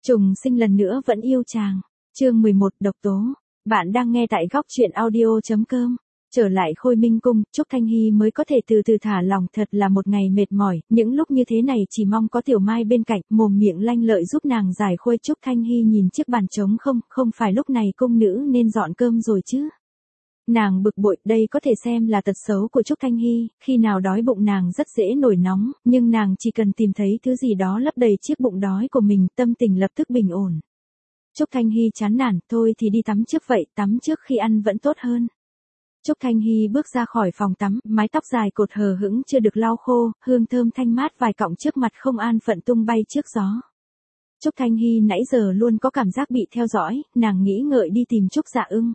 Trùng sinh lần nữa vẫn yêu chàng. Chương 11 độc tố. Bạn đang nghe tại góc truyện audio.com. Trở lại Khôi Minh Cung, Trúc Thanh Hy mới có thể từ từ thả lòng, thật là một ngày mệt mỏi, những lúc như thế này chỉ mong có Tiểu Mai bên cạnh, mồm miệng lanh lợi giúp nàng giải khuây. Trúc Thanh Hy nhìn chiếc bàn trống không phải lúc này cung nữ nên dọn cơm rồi chứ. Nàng bực bội, đây có thể xem là tật xấu của Trúc Thanh Hy, khi nào đói bụng nàng rất dễ nổi nóng, nhưng nàng chỉ cần tìm thấy thứ gì đó lấp đầy chiếc bụng đói của mình, tâm tình lập tức bình ổn. Trúc Thanh Hy chán nản, thôi thì đi tắm trước vậy, tắm trước khi ăn vẫn tốt hơn. Trúc Thanh Hy bước ra khỏi phòng tắm, mái tóc dài cột hờ hững chưa được lau khô, hương thơm thanh mát vài cọng trước mặt không an phận tung bay trước gió. Trúc Thanh Hy nãy giờ luôn có cảm giác bị theo dõi, nàng nghĩ ngợi đi tìm Trúc Dạ Ưng.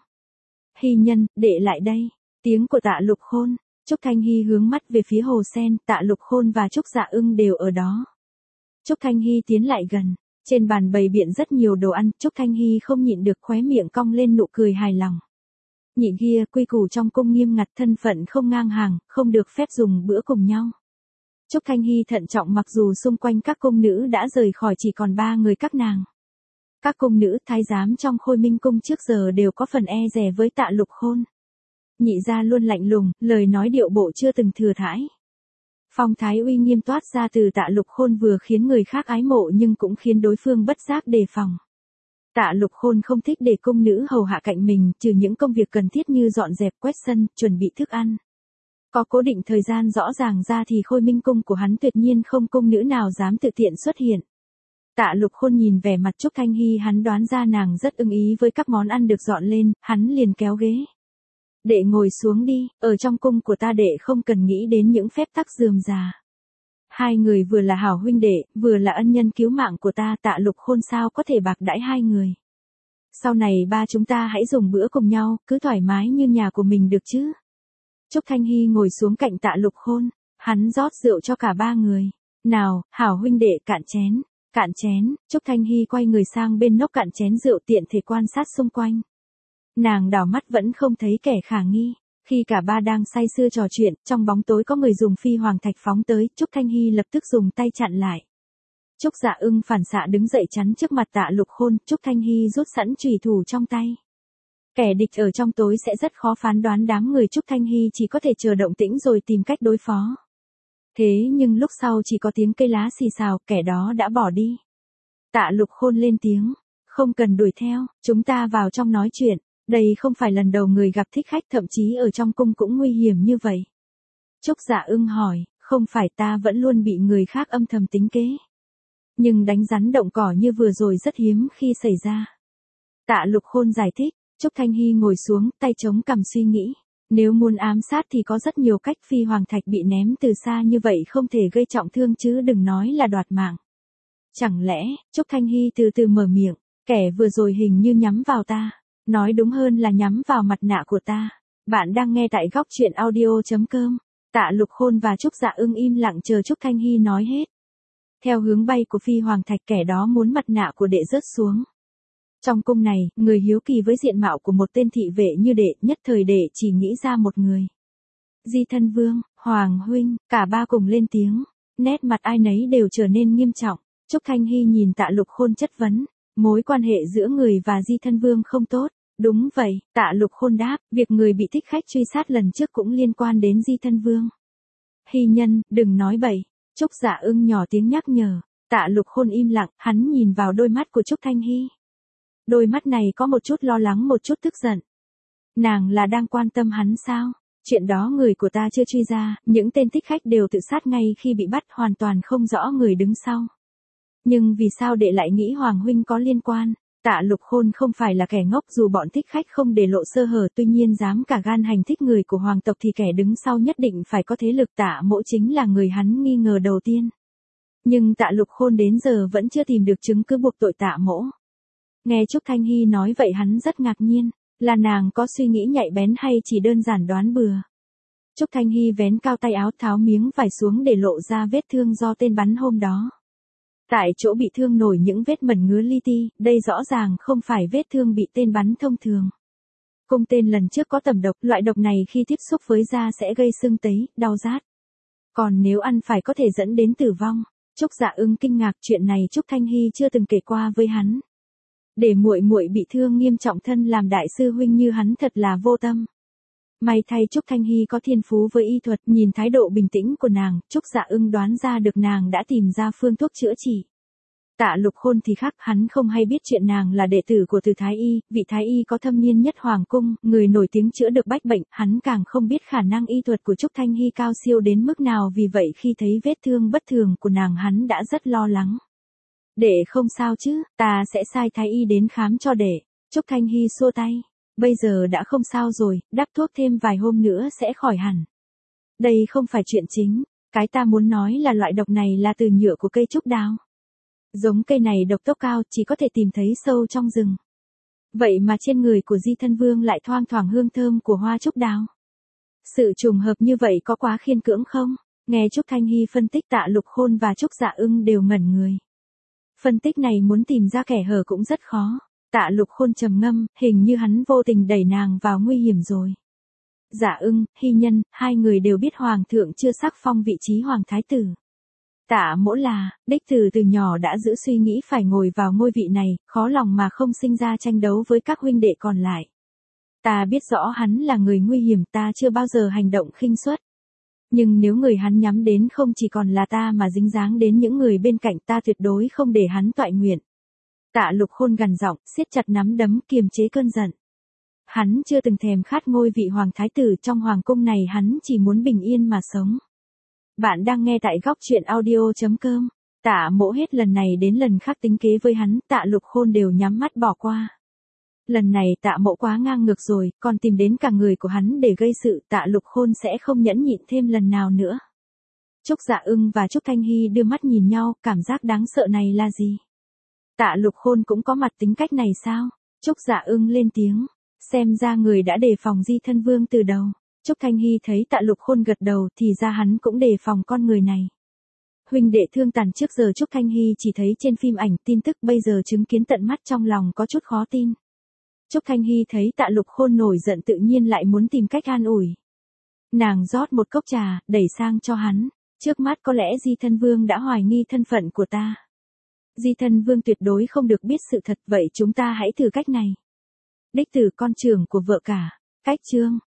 Hy nhân, đệ lại đây. Tiếng của Tạ Lục Khôn. Trúc Thanh Hy hướng mắt về phía hồ sen, Tạ Lục Khôn và Trúc Dạ Ưng đều ở đó. Trúc Thanh Hy tiến lại gần. Trên bàn bày biện rất nhiều đồ ăn, Trúc Thanh Hy không nhịn được khóe miệng cong lên nụ cười hài lòng. Nhị kia, quy củ trong cung nghiêm ngặt, thân phận không ngang hàng, không được phép dùng bữa cùng nhau. Trúc Thanh Hy thận trọng mặc dù xung quanh các cung nữ đã rời khỏi chỉ còn 3 người các nàng. Các cung nữ thái giám trong Khôi Minh Cung trước giờ đều có phần e dè với Tạ Lục Khôn. Nhị gia luôn lạnh lùng, lời nói điệu bộ chưa từng thừa thãi. Phong thái uy nghiêm toát ra từ Tạ Lục Khôn vừa khiến người khác ái mộ nhưng cũng khiến đối phương bất giác đề phòng. Tạ Lục Khôn không thích để cung nữ hầu hạ cạnh mình, trừ những công việc cần thiết như dọn dẹp quét sân, chuẩn bị thức ăn. Có cố định thời gian rõ ràng ra thì Khôi Minh Cung của hắn tuyệt nhiên không cung nữ nào dám tự tiện xuất hiện. Tạ Lục Khôn nhìn vẻ mặt Trúc Thanh Hy, hắn đoán ra nàng rất ưng ý với các món ăn được dọn lên, hắn liền kéo ghế. Đệ ngồi xuống đi, ở trong cung của ta đệ không cần nghĩ đến những phép tắc rườm rà. Hai người vừa là hảo huynh đệ, vừa là ân nhân cứu mạng của ta, Tạ Lục Khôn sao có thể bạc đãi hai người. Sau này ba chúng ta hãy dùng bữa cùng nhau, cứ thoải mái như nhà của mình được chứ. Trúc Thanh Hy ngồi xuống cạnh Tạ Lục Khôn, hắn rót rượu cho cả 3 người. Nào, hảo huynh đệ, cạn chén. Cạn chén, Trúc Thanh Hy quay người sang bên nốc cạn chén rượu, tiện thể quan sát xung quanh. Nàng đảo mắt vẫn không thấy kẻ khả nghi. Khi cả ba đang say sưa trò chuyện, trong bóng tối có người dùng phi hoàng thạch phóng tới, Trúc Thanh Hy lập tức dùng tay chặn lại. Trúc Dạ Ưng phản xạ đứng dậy chắn trước mặt Tạ Lục Khôn, Trúc Thanh Hy rút sẵn chùy thủ trong tay. Kẻ địch ở trong tối sẽ rất khó phán đoán đám người, Trúc Thanh Hy chỉ có thể chờ động tĩnh rồi tìm cách đối phó. Thế nhưng lúc sau chỉ có tiếng cây lá xì xào, kẻ đó đã bỏ đi. Tạ Lục Khôn lên tiếng, không cần đuổi theo, chúng ta vào trong nói chuyện, đây không phải lần đầu người gặp thích khách, thậm chí ở trong cung cũng nguy hiểm như vậy. Trúc Dạ Ưng hỏi, không phải ta vẫn luôn bị người khác âm thầm tính kế. Nhưng đánh rắn động cỏ như vừa rồi rất hiếm khi xảy ra. Tạ Lục Khôn giải thích, Trúc Thanh Hy ngồi xuống, tay chống cằm suy nghĩ. Nếu muốn ám sát thì có rất nhiều cách, phi hoàng thạch bị ném từ xa như vậy không thể gây trọng thương chứ đừng nói là đoạt mạng. Chẳng lẽ, Trúc Thanh Hy từ từ mở miệng, kẻ vừa rồi hình như nhắm vào ta, nói đúng hơn là nhắm vào mặt nạ của ta. Bạn đang nghe tại góc truyện audio.com. Tạ Lục Khôn và Trúc Dạ Ưng im lặng chờ Trúc Thanh Hy nói hết. Theo hướng bay của phi hoàng thạch, kẻ đó muốn mặt nạ của đệ rớt xuống. Trong cung này, người hiếu kỳ với diện mạo của một tên thị vệ như đệ, nhất thời đệ chỉ nghĩ ra một người. Di Thân Vương, Hoàng huynh, cả ba cùng lên tiếng, nét mặt ai nấy đều trở nên nghiêm trọng. Trúc Thanh Hy nhìn Tạ Lục Khôn chất vấn, mối quan hệ giữa người và Di Thân Vương không tốt. Đúng vậy, Tạ Lục Khôn đáp, việc người bị thích khách truy sát lần trước cũng liên quan đến Di Thân Vương. Hy nhân, đừng nói bậy. Trúc Dạ Ưng nhỏ tiếng nhắc nhở. Tạ Lục Khôn im lặng, hắn nhìn vào đôi mắt của Trúc Thanh Hy. Đôi mắt này có một chút lo lắng, một chút tức giận. Nàng là đang quan tâm hắn sao? Chuyện đó người của ta chưa truy ra, những tên thích khách đều tự sát ngay khi bị bắt, hoàn toàn không rõ người đứng sau. Nhưng vì sao đệ lại nghĩ Hoàng huynh có liên quan? Tạ Lục Khôn không phải là kẻ ngốc, dù bọn thích khách không để lộ sơ hở, tuy nhiên dám cả gan hành thích người của hoàng tộc thì kẻ đứng sau nhất định phải có thế lực. Tạ Mỗ chính là người hắn nghi ngờ đầu tiên. Nhưng Tạ Lục Khôn đến giờ vẫn chưa tìm được chứng cứ buộc tội Tạ Mỗ. Nghe Trúc Thanh Hy nói vậy hắn rất ngạc nhiên, là nàng có suy nghĩ nhạy bén hay chỉ đơn giản đoán bừa. Trúc Thanh Hy vén cao tay áo, tháo miếng vải xuống để lộ ra vết thương do tên bắn hôm đó. Tại chỗ bị thương nổi những vết mẩn ngứa li ti, đây rõ ràng không phải vết thương bị tên bắn thông thường. Cung tên lần trước có tẩm độc, loại độc này khi tiếp xúc với da sẽ gây sưng tấy, đau rát. Còn nếu ăn phải có thể dẫn đến tử vong. Trúc Dạ Ưng kinh ngạc, chuyện này Trúc Thanh Hy chưa từng kể qua với hắn. Để muội muội bị thương nghiêm trọng thân làm đại sư huynh như hắn thật là vô tâm. May thay Trúc Thanh Hy có thiên phú với y thuật, nhìn thái độ bình tĩnh của nàng, Trúc Dạ Ưng đoán ra được nàng đã tìm ra phương thuốc chữa trị. Tạ Lục Khôn thì khác, hắn không hay biết chuyện nàng là đệ tử của Từ Thái Y, vị Thái Y có thâm niên nhất hoàng cung, người nổi tiếng chữa được bách bệnh, hắn càng không biết khả năng y thuật của Trúc Thanh Hy cao siêu đến mức nào, vì vậy khi thấy vết thương bất thường của nàng hắn đã rất lo lắng. Đệ không sao chứ, ta sẽ sai Thái Y đến khám cho đệ. Trúc Thanh Hy xua tay. Bây giờ đã không sao rồi, đắp thuốc thêm vài hôm nữa sẽ khỏi hẳn. Đây không phải chuyện chính, cái ta muốn nói là loại độc này là từ nhựa của cây trúc đào. Giống cây này độc tốc cao, chỉ có thể tìm thấy sâu trong rừng. Vậy mà trên người của Di Thân Vương lại thoang thoảng hương thơm của hoa trúc đào. Sự trùng hợp như vậy có quá khiên cưỡng không? Nghe Trúc Thanh Hy phân tích, Tạ Lục Khôn và Trúc Dạ Ưng đều ngẩn người. Phân tích này muốn tìm ra kẻ hở cũng rất khó. Tạ Lục Khôn trầm ngâm, hình như hắn vô tình đẩy nàng vào nguy hiểm rồi. Dạ Ưng, Hy Nhân, hai người đều biết hoàng thượng chưa sắc phong vị trí hoàng thái tử. Tạ Mỗ là, đích từ nhỏ đã giữ suy nghĩ phải ngồi vào ngôi vị này, khó lòng mà không sinh ra tranh đấu với các huynh đệ còn lại. Ta biết rõ hắn là người nguy hiểm, ta chưa bao giờ hành động khinh suất. Nhưng nếu người hắn nhắm đến không chỉ còn là ta mà dính dáng đến những người bên cạnh, ta tuyệt đối không để hắn toại nguyện. Tạ Lục Khôn gằn giọng, siết chặt nắm đấm kiềm chế cơn giận. Hắn chưa từng thèm khát ngôi vị hoàng thái tử, trong hoàng cung này hắn chỉ muốn bình yên mà sống. Bạn đang nghe tại góc truyện audio.com. Tạ Mỗ hết lần này đến lần khác tính kế với hắn, Tạ Lục Khôn đều nhắm mắt bỏ qua. Lần này Tạ Mỗ quá ngang ngược rồi, còn tìm đến cả người của hắn để gây sự, Tạ Lục Khôn sẽ không nhẫn nhịn thêm lần nào nữa. Trúc Dạ Ưng và Trúc Thanh Hy đưa mắt nhìn nhau, cảm giác đáng sợ này là gì? Tạ Lục Khôn cũng có mặt tính cách này sao? Trúc Dạ Ưng lên tiếng, xem ra người đã đề phòng Di Thân Vương từ đầu. Trúc Thanh Hy thấy Tạ Lục Khôn gật đầu thì ra hắn cũng đề phòng con người này. Huynh đệ thương tàn, trước giờ Trúc Thanh Hy chỉ thấy trên phim ảnh tin tức, bây giờ chứng kiến tận mắt trong lòng có chút khó tin. Trúc Thanh Hy thấy Tạ Lục Khôn nổi giận tự nhiên lại muốn tìm cách an ủi. Nàng rót một cốc trà, đẩy sang cho hắn. Trước mắt có lẽ Di Thân Vương đã hoài nghi thân phận của ta. Di Thân Vương tuyệt đối không được biết sự thật, vậy chúng ta hãy thử cách này. Đích tử con trưởng của vợ cả. Cách chương.